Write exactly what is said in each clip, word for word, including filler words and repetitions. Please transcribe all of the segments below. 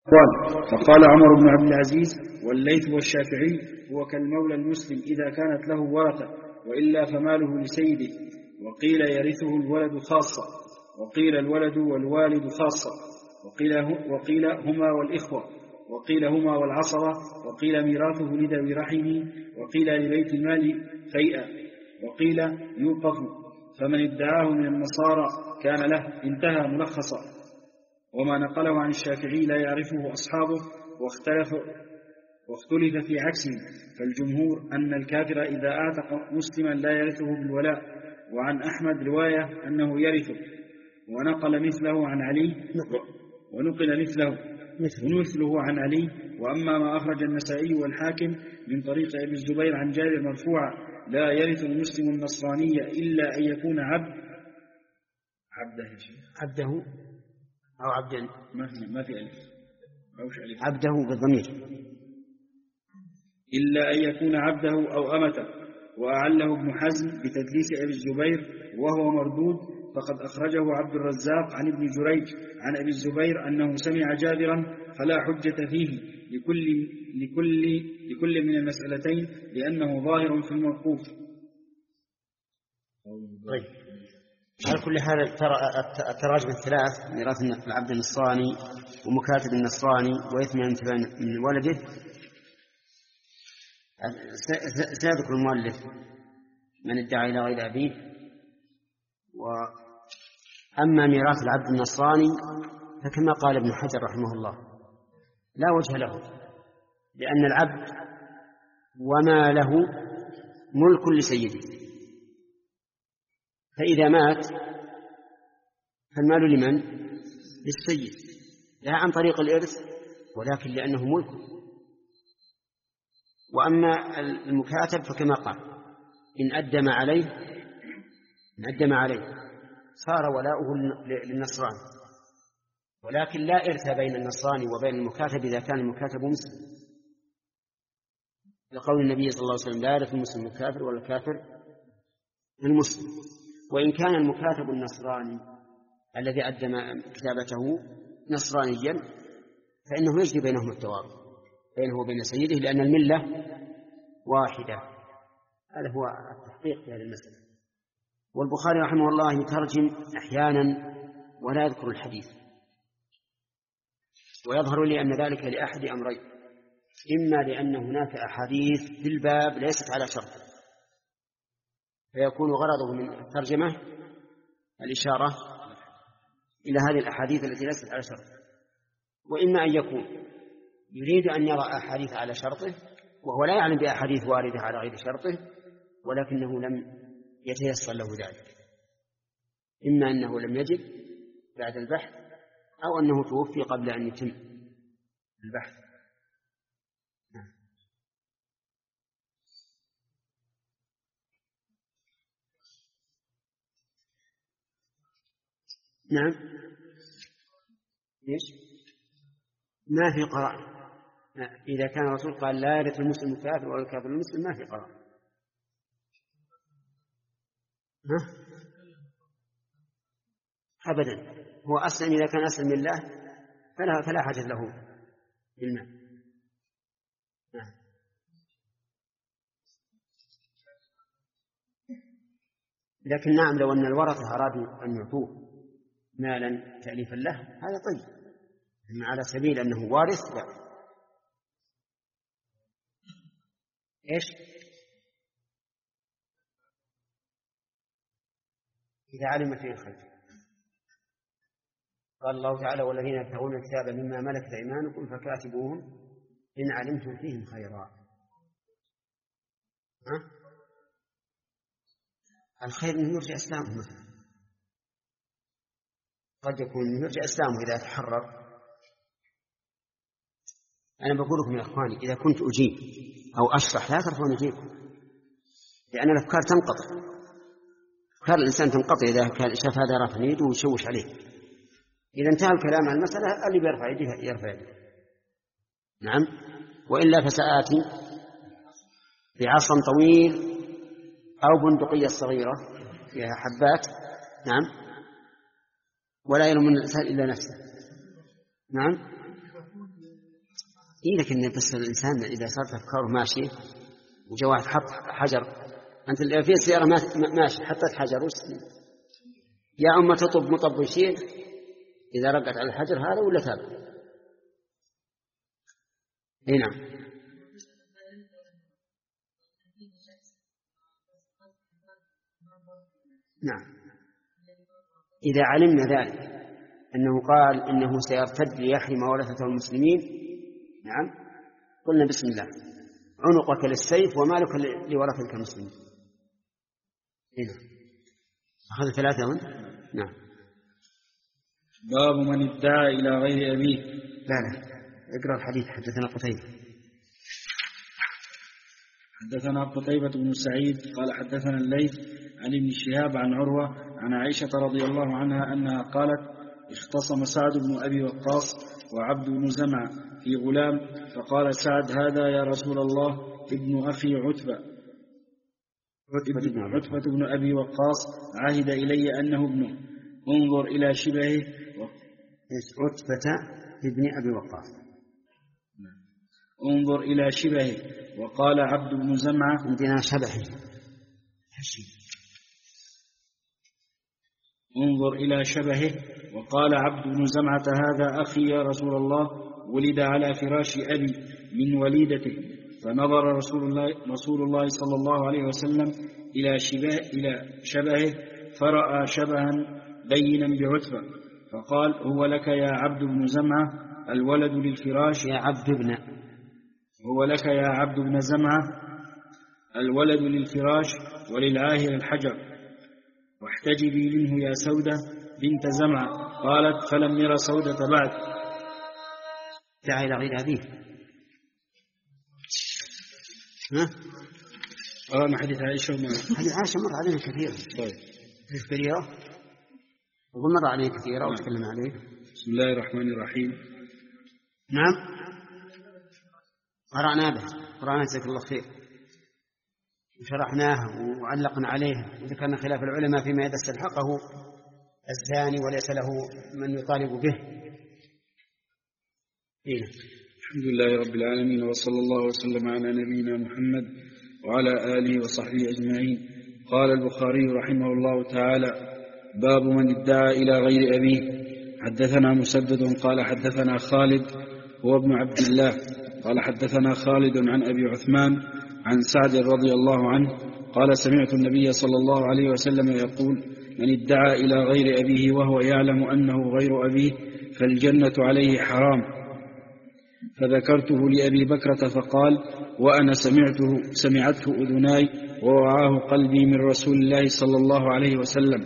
قال فقال عمر بن عبد العزيز والليث والشافعي هو كالمولى المسلم إذا كانت له ورثة وإلا فماله لسيده. وقيل يرثه الولد خاصة، وقيل الولد والوالد خاصة، وقيل, وقيل هما والإخوة، وقيل هما والعصبة، وقيل ميراثه لذوي رحمه، وقيل لبيت المال فيئا، وقيل يوقف فمن ادعاه من النصارى كان له. انتهى ملخصا. وما نقله عن الشافعي لا يعرفه أصحابه واختلف, واختلف في عكسه، فالجمهور أن الكافر إذا أعتق مسلما لا يرثه بالولاء، وعن أحمد رواية أنه يرثه، ونقل مثله عن علي ونقل مثله ونمثله عن علي. وأما ما أخرج النسائي والحاكم من طريق أبي الزبير عن جابر مرفوعا لا يرث المسلم النصرانية إلا أن يكون عبد عبده عبده أو عبدا ما في ما في ألف أوش ألف عبده بالضمير إلا أن يكون عبده أو أمته. وأعله ابن حزم بتدليس أبي الزبير وهو مردود، فقد أخرجه عبد الرزاق عن ابن جريج عن أبي الزبير أنه سمع جابرا، فلا حجة فيه لكل, لكل, لكل من المسألتين لأنه ظاهر في الموقوف. طيب، على كل حال التراجم الثلاث ميراث العبد النصراني ومكاتب النصراني وإثم من ولده سيذكر المؤلف من ادعى إلى غير أبيه. وأما ميراث العبد النصراني فكما قال ابن حجر رحمه الله لا وجه له، لأن العبد وما له ملك لسيده، فإذا مات فالمال لمن؟ للسيد، لا عن طريق الإرث ولكن لأنه ملك. وأما المكاتب فكما قال إن أدم عليه إن أدم عليه صار ولاؤه للنصراني، ولكن لا إرث بين النصراني وبين المكاتب إذا كان المكاتب مسلم، لقول النبي صلى الله عليه وسلم لا يرث المسلم الكافر ولا الكافر المسلم. وإن كان المكاتب النصراني الذي أدم كتابته نصرانيا فإنه يجري بينهم التوارث بينه وبين سيده، لأن الملة واحدة. هذا هو التحقيق في هذه المسألة. والبخاري رحمه الله يترجم أحيانا ولا يذكر الحديث، ويظهر لي أن ذلك لأحد أمرين: إما لأن هناك أحاديث في الباب ليست على شرط فيكون غرضه من الترجمة الإشارة إلى هذه الأحاديث التي ليست على شرط، وإما أن يكون يريد أن يرى أحاديث على شرطه وهو لا يعلم بأحاديث واردة على غير شرطه ولكنه لم يتيسر له ذلك، إما أنه لم يجد بعد البحث أو أنه توفي قبل أن يتم البحث. نعم. ليش؟ ما في قرار. إذا كان الرسول قال لا يرث المسلم الكافر ولا الكافر المسلم ما في قرار. ها؟ أبدا. هو أصلا إذا كان أسلم لله فلا, فلا حاجة له بالمال. نعم. لكن نعم لو أن الورثة أرادوا أن يعطوه مالا تأليفا له هذا طيب، أما على سبيل أنه وارث لا. إيش؟ إذا علم فيه الخير. قال الله تعالى والذين يبتغون الكتاب مما ملكت أيمانكم فكاتبوهم إن علمتم فيهم خيرا. ها؟ الخير من يرجع إسلامه مثلا، قد يكون من يرجع إسلامه إذا تحرر. أنا بقول لكم يا إخواني إذا كنت أجيب أو أشرح لا ترفعون أجيبكم، لأن الأفكار تنقطع، أفكار الإنسان تنقطع إذا كان شاف هذا رافع يده ويشوش عليه. إذا انتهى الكلام عن المسألة اللي بيرفع يده يرفع يده. نعم. وإلا فسآتي بعصا طويل أو بندقية صغيرة فيها حبات. نعم. ولا يلوم الإنسان إلا نفسه. نعم. إيه لكن بس الإنسان إذا صارت أفكاره ماشية وجاء واحد حط حجر، أنت في السيارة ماشي حطت حجر وش يا أما تطب مطب ويشيل إذا رقت على الحجر هذا ولا تابع. إيه نعم. نعم إذا علمنا ذلك أنه قال إنه سيرتد ليحرم ورثته المسلمين، نعم قلنا بسم الله عنقك للسيف ومالك لورثتك المسلمين. هنا أخذ ثلاثة من؟ نعم. باب من ادعى إلى غير أبيه. لا لا اقرأ الحديث. حدثنا قتيبة حدثنا قتيبة بن سعيد قال حدثنا الليث عن ابن شهاب عن عروة عن عائشة رضي الله عنها أنها قالت اختصم سعد بن أبي وقاص وعبد بن زمعة في غلام، فقال سعد هذا يا رسول الله ابن أخي عتبة عتبة بن أبي وقاص عهد إلي أنه ابنه، انظر إلى شبهه. عتبة ابن أبي وقاص انظر إلى شبهه. وقال عبد بن زمعة عندنا شبهه. انظر إلى شبهه. وقال عبد بن زمعة هذا أخي يا رسول الله، ولد على فراش أبي من وليدته. فنظر رسول الله, رسول الله صلى الله عليه وسلم إلى شبه إلى شبهه فرأى شبها بينا بعتبة، فقال هو لك يا عبد بن زمعة الولد للفراش يا عبد بن هو لك يا عبد بن زمعة الولد للفراش وللعاهر الحجر، واحتجبي منه يا سودة بنت زمعة. قالت فلم ير سودة بعد. دعا إلى غير أبيه. ها؟ قرأنا حديث عائشة وما حديث عائشة مر علينا كثيرا. طيب كثيرة وقل مر علينا كثيرا وتكلم عليه. بسم الله الرحمن الرحيم. نعم قرأنا به قرأنا جزاك الله خير وشرحناه وعلقنا عليه وذكرنا خلاف العلماء فيما إذا استلحقه الزاني وليس له من يطالب به. إيه. الحمد لله رب العالمين وصلى الله وسلم على نبينا محمد وعلى آله وصحبه أجمعين. قال البخاري رحمه الله تعالى باب من ادعى إلى غير أبيه. حدثنا مسدد قال حدثنا خالد هو ابن عبد الله قال حدثنا خالد عن أبي عثمان عن سعد رضي الله عنه قال سمعت النبي صلى الله عليه وسلم يقول من ادعى إلى غير أبيه وهو يعلم أنه غير أبيه فالجنة عليه حرام. فذكرته لأبي بكرة فقال وأنا سمعته سمعته أذناي ووعاه قلبي من رسول الله صلى الله عليه وسلم.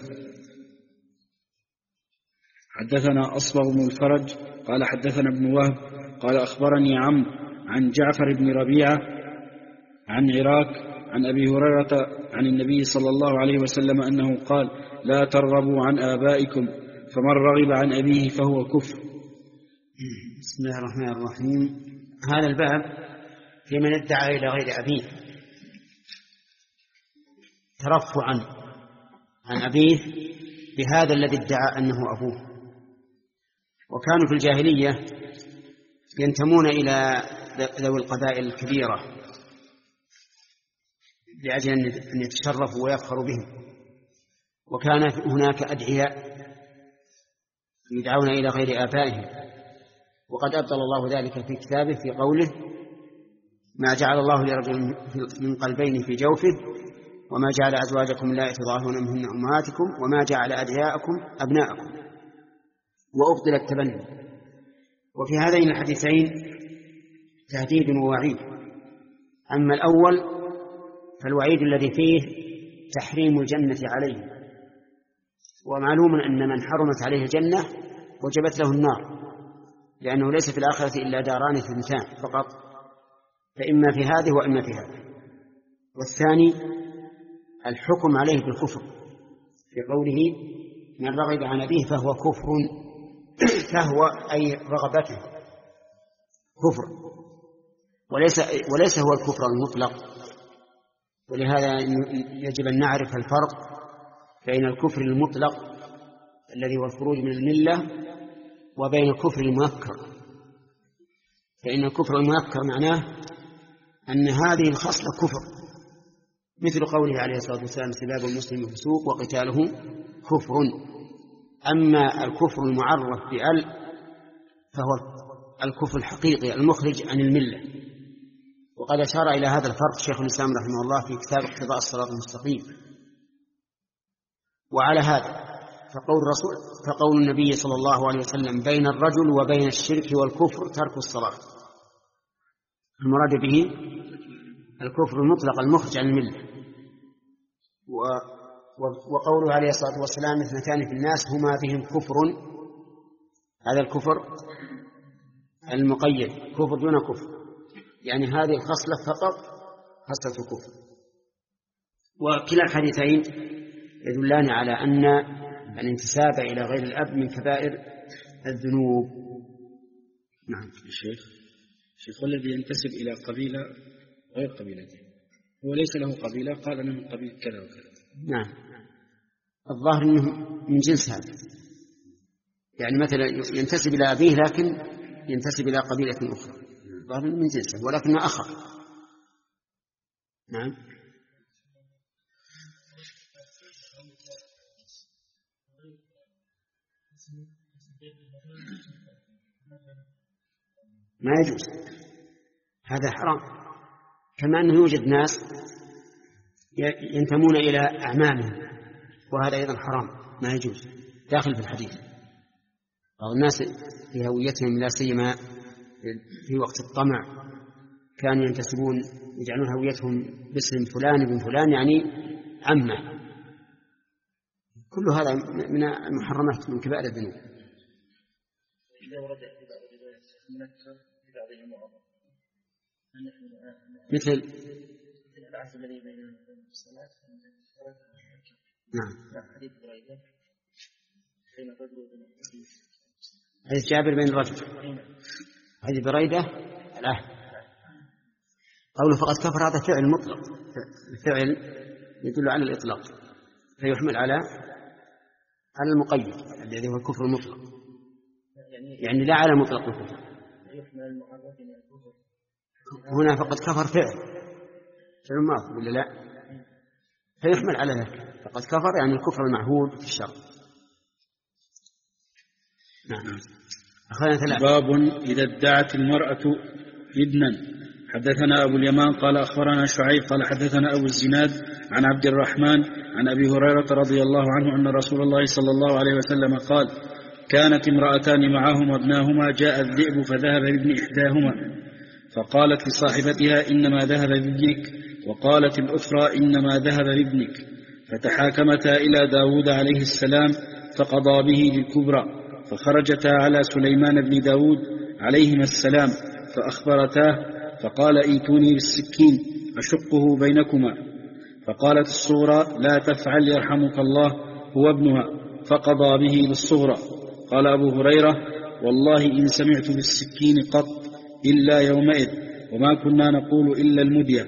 حدثنا أصبغ بن الفرج قال حدثنا ابن وهب قال أخبرني عمرو عن جعفر بن ربيعة عن عراك عن أبي هريرة عن النبي صلى الله عليه وسلم أنه قال لا ترغبوا عن آبائكم فمن رغب عن أبيه فهو كفر. بسم الله الرحمن الرحيم. هذا الباب في من ادعى إلى غير أبيه ترفعا عن أبيه بهذا الذي ادعى أنه أبوه. وكانوا في الجاهلية ينتمون إلى ذوي القبائل الكبيرة لأجل أن يتشرفوا ويفخروا بهم. وكان هناك أدعياء يدعون إلى غير آبائهم، وقد أبطل الله ذلك في كتابه في قوله ما جعل الله لرجل من قلبين في جوفه وما جعل أزواجكم اللائي تظاهرون منهن أمهاتكم وما جعل أدعياءكم أبناءكم وأبطل التبني. وفي هذين الحديثين تهديد ووعيد. أما الأول فالوعيد الذي فيه تحريم الجنة عليه، ومعلوم أن من حرمت عليه الجنة وجبت له النار، لأنه ليس في الآخرة إلا داران اثنتان فقط، فإما في هذه وإما في هذه. والثاني الحكم عليه بالكفر في قوله من رغب عن أبيه فهو كفر، فهو أي رغبته كفر، وليس, وليس هو الكفر المطلق. ولهذا يجب أن نعرف الفرق بين الكفر المطلق الذي هو الخروج من الملة وبين الكفر المنكر. فإن الكفر المنكر معناه أن هذه الخصلة كفر، مثل قوله عليه الصلاة والسلام: سباب المسلم فسوق وقتاله كفر. أما الكفر المعرف بأل فهو الكفر الحقيقي المخرج عن الملة. وقد أشار إلى هذا الفرق شيخ الإسلام رحمه الله في كتاب اقتضاء الصراط المستقيم. وعلى هذا فقول الرسول فقول النبي صلى الله عليه وسلم: بين الرجل وبين الشرك والكفر ترك الصلاة، المراد به الكفر المطلق المخرج عن الملة. وقوله عليه الصلاة والسلام: اثنتان في الناس هما بهم كفر، هذا الكفر المقيد، كفر دون كفر، يعني هذه الخصلة فقط خصلة الكفر. وكلا الحديثين يدلان على أن الانتساب إلى غير الأب من كبائر الذنوب. نعم. الشيخ الشيخ الذي ينتسب إلى قبيلة غير قبيلته هو ليس له قبيلة، قال أنا من قبيلة كذا وكذا. نعم، الظاهر أنه من جنس هذا، يعني مثلا ينتسب إلى أبيه لكن ينتسب إلى قبيلة أخرى، الظاهر من جنسه ولكنه أخر. نعم. ما يجوز، هذا حرام، كما أنه يوجد ناس ينتمون إلى أعمامهم، وهذا أيضا حرام ما يجوز، داخل في الحديث. بعض الناس في هويتهم لا سيما في وقت الطمع كانوا ينتسبون يجعلون هويتهم باسم فلان ابن فلان، يعني عمه. كل هذا من المحرمات من كبائر الذنوب. مثل العهد الذي بين الصلاة. نعم. حديث بريدة بين الرجل وبين المسلم. حديث جابر بين الرجل. حديث بريدة العهد. قوله فقد كفر هذا فعل مطلق، الفعل يدل على الإطلاق فيحمل على على المقيد الذي هو الكفر المطلق، يعني لا على مطلق الكفر. يحمل المعرف من الكفر. هنا فقد كفر فعل فعل ماضي ولا لا؟ فيحمل على ذلك، فقد كفر يعني الكفر المعهود في الشرع. نعم. أخذنا ثلاثة. باب إذا ادعت المرأة ابنا. حدثنا أبو اليمان قال أخبرنا شعيب قال حدثنا أبو الزناد عن عبد الرحمن عن أبي هريرة رضي الله عنه أن رسول الله صلى الله عليه وسلم قال: كانت امرأتان معهما ابناهما، جاء الذئب فذهب بابن إحداهما فقالت لصاحبتها: إنما ذهب بابنك، وقالت الأخرى: إنما ذهب بابنك، فتحاكمتا إلى داود عليه السلام فقضى به للكبرى، فخرجتا على سليمان بن داود عليهما السلام فأخبرتاه فقال: ائتوني بالسكين أشقه بينكما. فقالت الصغرى: لا تفعل يرحمك الله، هو ابنها، فقضى به للصغرى. قال أبو هريرة: والله إن سمعت بالسكين قط إلا يومئذ، وما كنا نقول إلا المدية.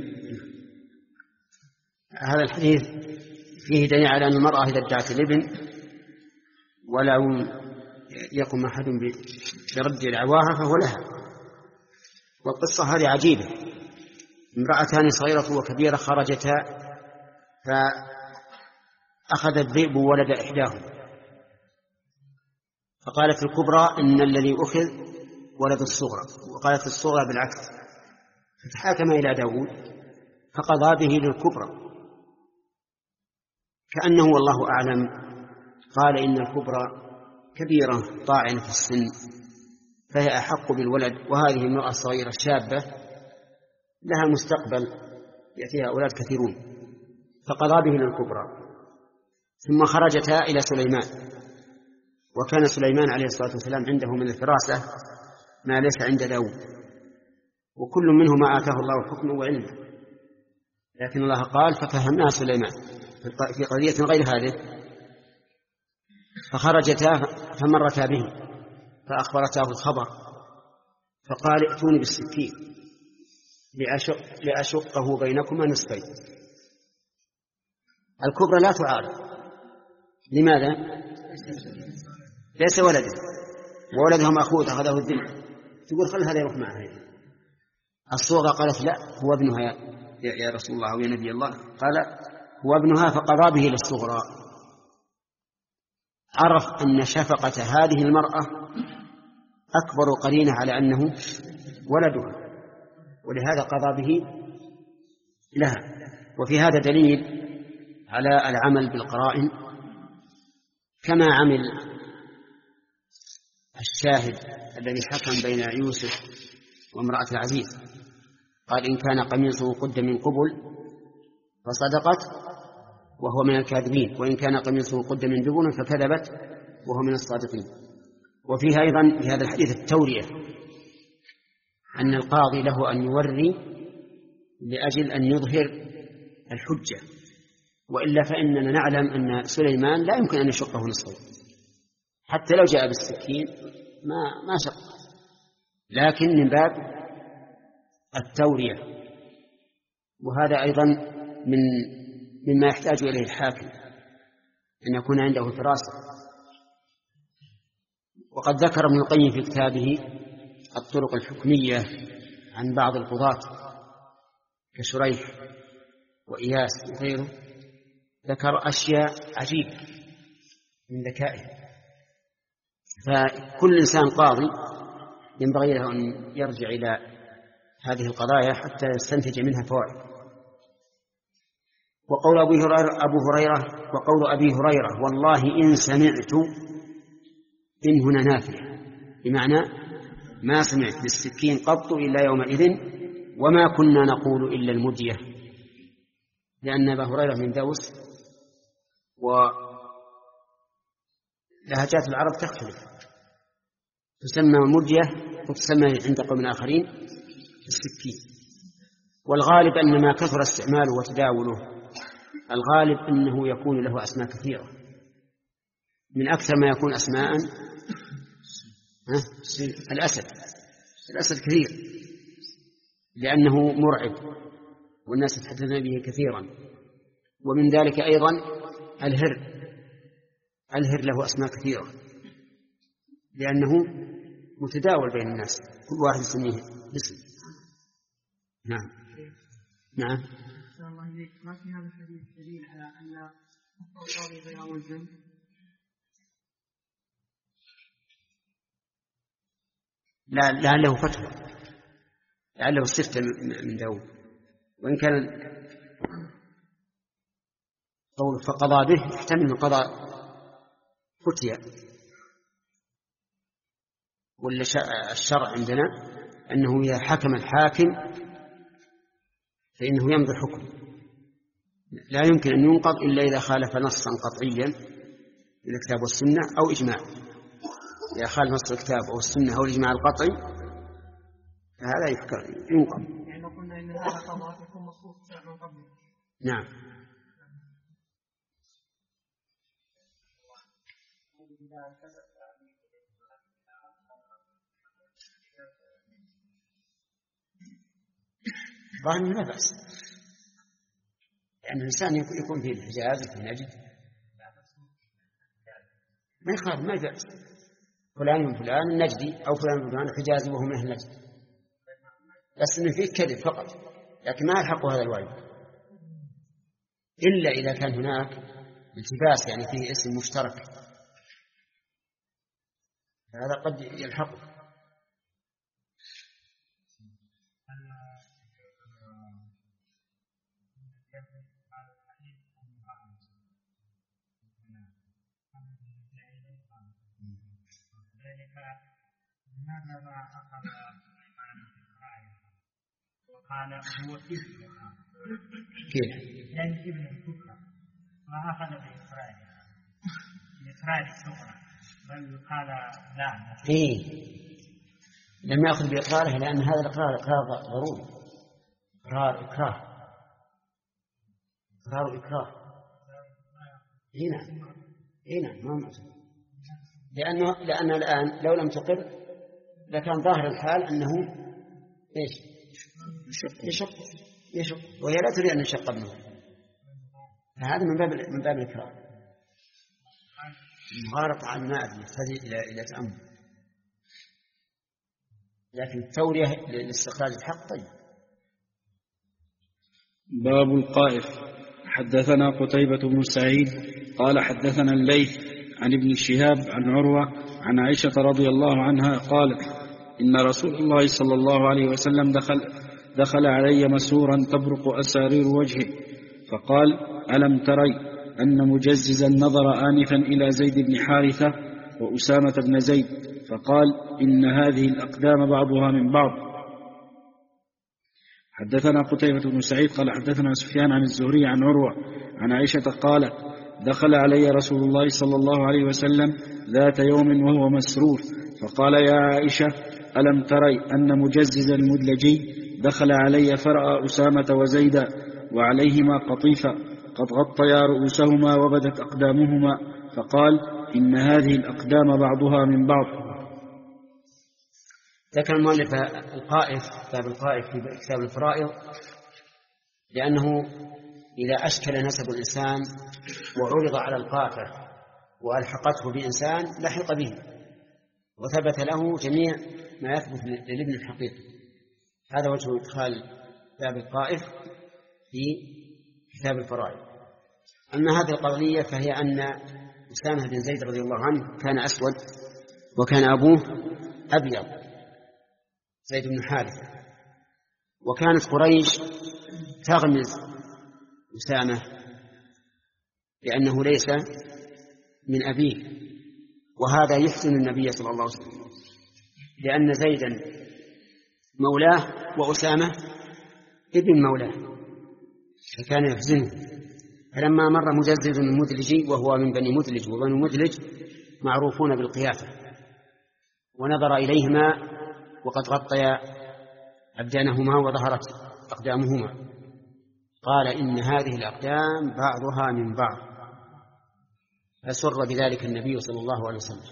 هذا الحديث فيه دليل على أن المرأة إذا ادعت الابن ولا يقوم أحد برد دعواها فهو لها. والقصة هذه عجيبة، امرأتان صغيرة وكبيرة خرجتا فأخذ الذئب ولد إحداهما، فقالت الكبرى: إن الذي أخذ ولد الصغرى، وقالت الصغرى بالعكس، فتحاكم إلى داود فقضى به للكبرى، كأنه والله أعلم قال إن الكبرى كبيرة طاعنة في السن فهي أحق بالولد، وهذه المرأة الصغيرة الشابة لها مستقبل يأتيها أولاد كثيرون، فقضى به للكبرى. ثم خرجتا إلى سليمان، وكان سليمان عليه الصلاة والسلام عنده من الفراسة ما ليس عند داود، وكل منهما آتاه الله حكما وعلما، لكن الله قال: ففهمناها سليمان في قضية غير هذه. فخرجتا فمرتا به فأخبرتاه الخبر، فقال: ائتوني بالسكين لأشق لأشقه بينكما نصفين. الكبرى لا تعارض، لماذا؟ ليس ولده، وولده مأخوذ أخذه الذئب، تقول خل هذا يروح معها. الصغرى قالت لا هو ابنها يا, يا رسول الله ويا نبي الله. قال هو ابنها فقضى به للصغرى. عرف أن شفقة هذه المرأة أكبر قرينة على أنه ولدها، ولهذا قضى به لها. وفي هذا دليل على العمل بالقرائن كما عمل الشاهد الذي حكم بين يوسف وامرأة العزيز. قال إن كان قميصه قد من قبل فصدقت وهو من الكاذبين، وإن كان قميصه قد من دبر فكذبت وهو من الصادقين. وفيها أيضا في هذا الحديث التورية، أن القاضي له أن يوري لأجل أن يظهر الحجة، وإلا فإننا نعلم أن سليمان لا يمكن أن يشقه نصفين، حتى لو جاء بالسكين ما ما شق، لكن من باب التورية. وهذا أيضا من مما يحتاج إليه الحاكم أن يكون عنده فراسة. وقد ذكر ابن القيم في كتابه الطرق الحكمية عن بعض القضاة كشريح وإياس وغيره، ذكر أشياء عجيبة من ذكائه. فكل إنسان قاضي ينبغي له أن يرجع إلى هذه القضايا حتى يستنتج منها فوائد. وقول أبو هريرة, أبو هريرة وقول أبي هريرة والله إن سمعت إن هنا نافية، بمعنى ما سمعت بالسكين قط إلا يومئذ وما كنا نقول إلا المدية، لأن أبا هريرة من دوس ولهجات العرب تختلف، تسمى مدية وتسمى عند قوم آخرين السكين. والغالب أن ما كثر استعماله وتداوله الغالب أنه يكون له أسماء كثيرة، من أكثر ما يكون أسماء الأسد. الأسد كثير لأنه مرعب والناس يتحدثون به كثيرا. ومن ذلك أيضا الهر، الهر له أسماء كثيرة لأنه متداول بين الناس، كل واحد يسميه باسم. نعم نعم. الله إليك، ما في هذا الحديث دليل على أن القاضي غير ملزم؟ لا لعله فتوى، لعله استفتى من داود، وإن كان قول فقضى به يحتمل من قضاء فتيا. ولا الشرع عندنا أنه إذا حكم الحاكم فإنه يمضي الحكم، لا يمكن أن ينقض إلا إذا خالف نصا قطعيا من الكتاب والسنة أو إجماع. إذا خالف نص الكتاب أو السنة أو الإجماع القطعي فهذا ينقض. يعني قلنا إن هذا قضاء يكون مصروف من قبله. نعم. ظاهر لا بأس، لأن الإنسان يكون في الحجاز وفي نجد ما يخالف، ما يبأس. فلان من فلان النجدي أو فلان من فلان الحجازي وهو من أهل النجد، بس إنه فيه كذب فقط، لكن ما يلحق هذا الواجب إلا إذا كان هناك التباس، يعني فيه اسم مشترك، هذا قد يلحقه. لماذا ما أخذ سليمان بإسرائيل وقال هو ابن كيف؟ يعني ابن الكفر، ما أخذ بإسرائيل بإسرائيل الصغرى، بل قال لا. إيه لم يأخذ بإقراره، لأن هذا الإقرار إقرار ضروري، إقرار إكراه، إقرار إكراه. هنا هنا ما مأخذ، لأنه لأن الآن لو لم تقر لكان ظاهر الحال أنه إيش يشق يشق يشق وهي لا تريد أن يشق ابنه، فهذا من باب من باب الإكراه. المغارقة عن الماء يحتاج إلى إلى تأمل. لكن التورية لاستخراج الحق طيب. باب القائف. حدثنا قتيبة بن سعيد قال حدثنا الليث عن ابن شهاب عن عروة عن عائشة رضي الله عنها قالت إن رسول الله صلى الله عليه وسلم دخل, دخل علي مسورا تبرق أسارير وجهه فقال ألم تري أن مجززا نظر آنفا إلى زيد بن حارثة وأسامة بن زيد فقال إن هذه الأقدام بعضها من بعض. حدثنا قتيبة بن سعيد قال حدثنا سفيان عن الزهري عن عروة عن عائشة قالت دخل علي رسول الله صلى الله عليه وسلم ذات يوم وهو مسرور فقال يا عائشة ألم تري أن مجززا المدلجي دخل علي فرأى أسامة وزيدا وعليهما قطيفة قد غطيا رؤوسهما وبدت أقدامهما فقال إن هذه الأقدام بعضها من بعض. ذكر المؤلف القائف باب القائف في كتاب الفرائض لأنه إذا أشكل نسب الإنسان وعرض على القافة وألحقته بإنسان لحق به وثبت له جميع ما يثبت للابن الحقيقي. هذا وجه إدخال باب القائف في كتاب الفرائض. أما هذه القضية فهي أن أسامة بن زيد رضي الله عنه كان أسود وكان أبوه أبيض زيد بن حارثة، وكانت قريش تغمز أسامة لأنه ليس من أبيه، وهذا يحزن النبي صلى الله عليه وسلم لأن زيدا مولاه وأسامة ابن مولاه فكان يحزنه. فلما مر مجزز المدلجي وهو من بني مدلج، وبني مدلج معروفون بالقيافة، ونظر إليهما وقد غطيا أبدانهما وظهرت أقدامهما قال إن هذه الأقدام بعضها من بعض، فسر بذلك النبي صلى الله عليه وسلم،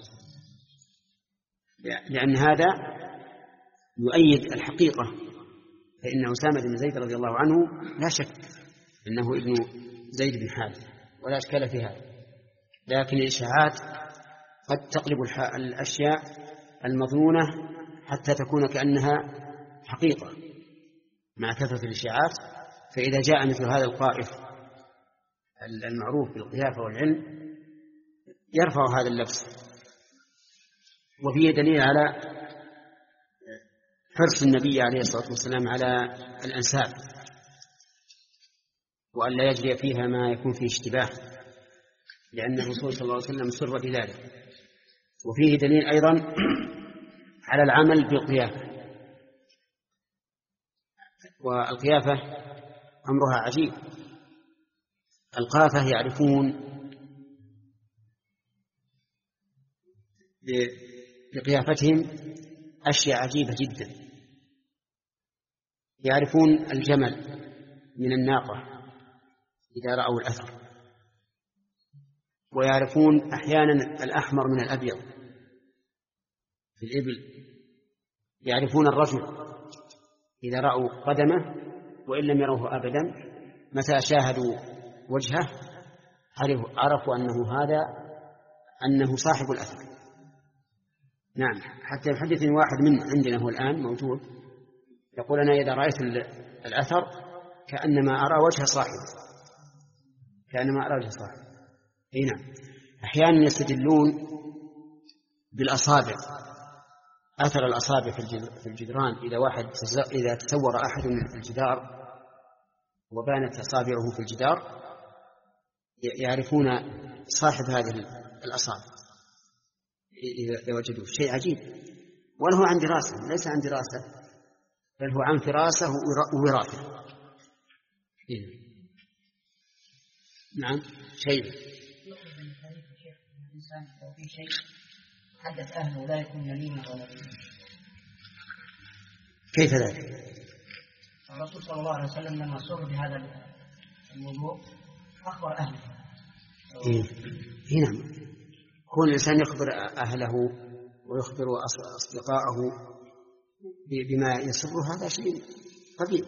لأن هذا يؤيد الحقيقة، فإن أسامة بن زيد رضي الله عنه لا شك أنه ابن زيد بن حارثة ولا أشكال في هذا، لكن الإشاعات قد تقلب الأشياء المظنونة حتى تكون كأنها حقيقة مع كثرة الإشاعات. فإذا جاء مثل هذا القائف المعروف بالقيافة والعلم يرفع هذا اللبس. وفيه دليل على حرص النبي عليه الصلاة والسلام على الأنساب وأن لا يجري فيها ما يكون فيه اشتباه، لأن الرسول صلى الله عليه وسلم سر بذلك. وفيه دليل أيضا على العمل بالقيافة، والقيافة أمرها عجيب. القافة يعرفون بقيافتهم أشياء عجيبة جدا، يعرفون الجمل من الناقة إذا رأوا الأثر، ويعرفون أحيانا الأحمر من الأبيض في الإبل، يعرفون الرجل إذا رأوا قدمه وإن لم يروه أبدا متى شاهدوا وجهه عرفوا أنه هذا أنه صاحب الأثر. نعم، حتى يحدثني واحد من عندنا هو الآن موجود يقول أنا إذا رأيت الأثر كأنما أرى وجه صاحب كأنما أرى وجه صاحب. نعم، أحيانا يستدلون بالأصابع، أثر الأصابع في الجدران. إذا واحد إذا تصور أحد من الجدار وبانت أصابعه في الجدار يعرفون صاحب هذه الأصابع إذا وجدوا شيء عجيب، وله عن دراسة، ليس عن دراسة بل هو عن فراسة ووراثة. نعم، شيء الإنسان لو في شيء حدث أهله لا يكون يمينا ولا يمينا. كيف ذلك؟ الرسول صلى الله عليه وسلم لما سر بهذا الموضوع أخبر أهله. إيه نعم، كون الإنسان يخبر أهله ويخبر أصدقائه بما يسره هذا شيء طبيعي.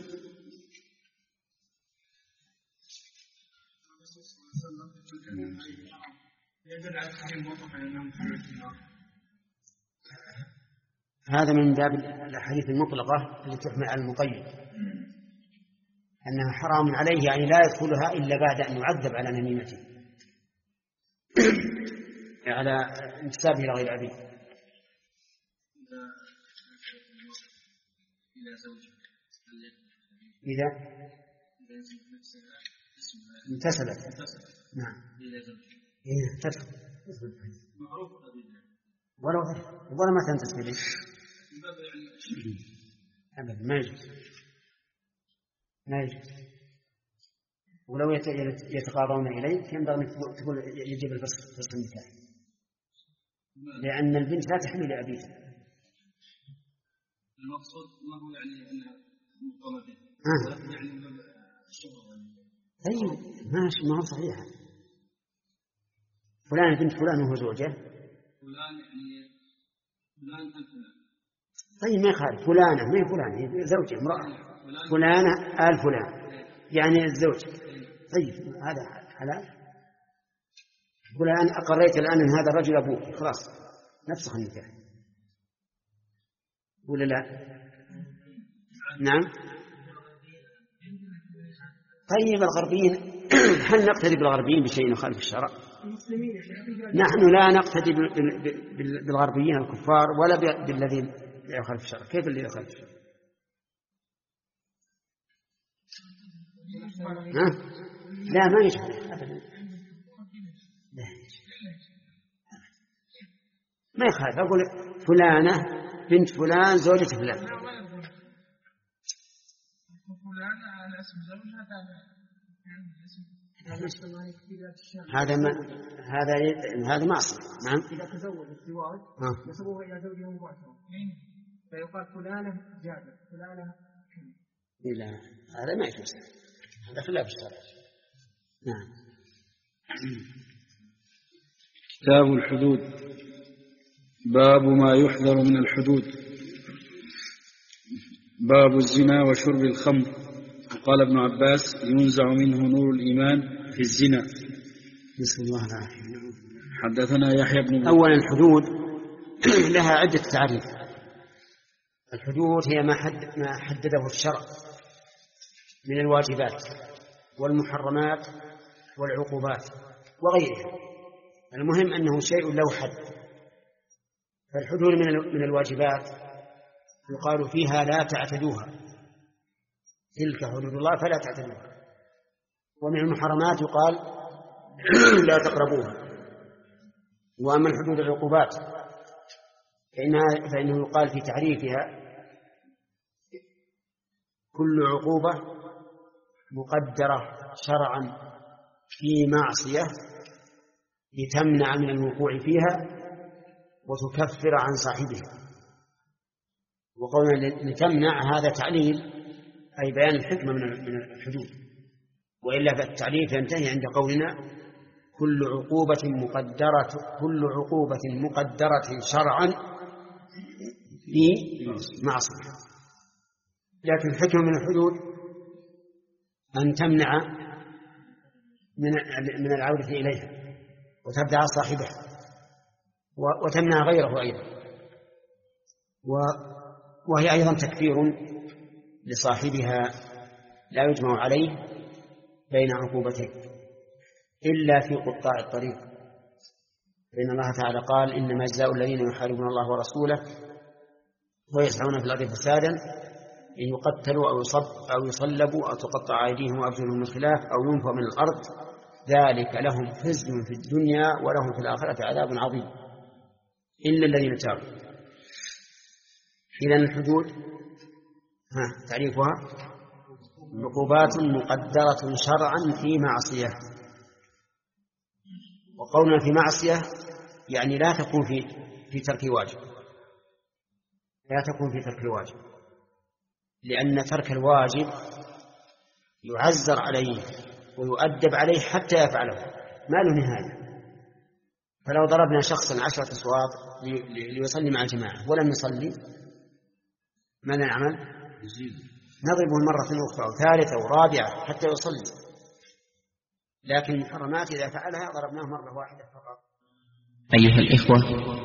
يدل على تحريم وقف الإمام محمد في النار. هذا من باب الأحاديث المطلقة التي تحمل على المقيد، أنها حرام عليه، يعني لا يدخلها إلا بعد أن يعذب على نميمته على انتسابه إلى غير أبيه. إذا انتسبت نعم إيه تدخل ولو ولا ما تنتسب إليه أبدا ما يجوز ما يجوز. ولو يتقاضون إليك ينبغي تقول يجب الفسخ فسخ النكاح، لأن البنت لا تحمل لأبيها. المقصود ما هو يعني أنها مقامة آه. يعني الشغل طيب ماشي، ما هو صحيح. فلان بنت فلان وهو زوجه فلان يعني فلان أنت فلان. طيب ما يخالف، فلانة ما هي فلان هي زوجة امرأة، فلانة آل فلان يعني الزوج. طيب هذا حلال. فلان أقريت الآن أن هذا الرجل أبوك، خلاص نفسخ النكاح ولا لا؟ نعم. طيب الغربيين هل نقتدي بالغربيين بشيء يخالف الشرع؟ نحن لا نقتدي بالغربيين الكفار ولا بالذين لا يخالف الشرع. كيف اللي يخالف الشرع؟ ها؟ لا ما يشبه أبدا، لا ما يخالف. أقول فلانة بنت فلان زوجة فلان، هذا ما هذا هذا معصية. نعم. إذا تزوج الزواج نسبوه إلى زوجه مباشرة فيقال فلانة جابر فلانة كم. لا هذا ما يجوز، هذا خلاف الشرع. نعم. كتاب الحدود. باب ما يحذر من الحدود. باب الزنا وشرب الخمر. قال ابن عباس ينزع منه نور الإيمان في الزنا. بسم الله الرحمن الرحيم. حدثنا يحيى بن أولا الحدود لها عدة تعريف. الحدود هي ما, حد ما حدده الشرع من الواجبات والمحرمات والعقوبات وغيرها. المهم أنه شيء له حد. فالحدود من الواجبات يقال فيها لا تعتدوها، تلك حدود الله فلا تعتدوها. ومن المحرمات يقال لا تقربوها. وأما الحدود العقوبات فإنها فإنه يقال في تعريفها كل عقوبة مقدرة شرعا في معصية لتمنع من الوقوع فيها وتكفر عن صاحبها. وقولنا لتمنع هذا تعليل أي بيان الحكمة من الحدود، وإلا فالتعليل ينتهي عند قولنا كل عقوبة مقدرة كل عقوبة مقدرة شرعا في معصية. لكن الحكمة من الحدود أن تمنع من العودة إليها وتبدأ صاحبها وتمنع غيره أيضا، وهي أيضا تكفير لصاحبها لا يجمع عليه بين عقوبتين إلا في قطاع الطريق. فإن الله تعالى قال إنما جزاء الذين يحاربون الله ورسوله ويسعون في الأرض فسادا إن يقتلوا أو يصب أو يصلبوا أو تقطع أيديهم وأرجلهم من خلاف أو ينفوا من الأرض ذلك لهم خزي في الدنيا ولهم في الآخرة عذاب عظيم إلا الذين تابوا. إذن الحدود ها تعريفها عقوبات مقدرة شرعا في معصية. وقولنا في معصية يعني لا تكون في في ترك واجب، لا تكون في ترك الواجب، لأن ترك الواجب يعزر عليه ويؤدب عليه حتى يفعله ما له نهاية. فلو ضربنا شخصا عشرة أصوات ليصلي مع الجماعة ولم يصلي ماذا نعمل؟ نضربه مرة أخرى وثالثة ورابعة حتى يصلي. لكن المحرمات إذا فعلها ضربناه مرة واحدة فقط. أيها الإخوة،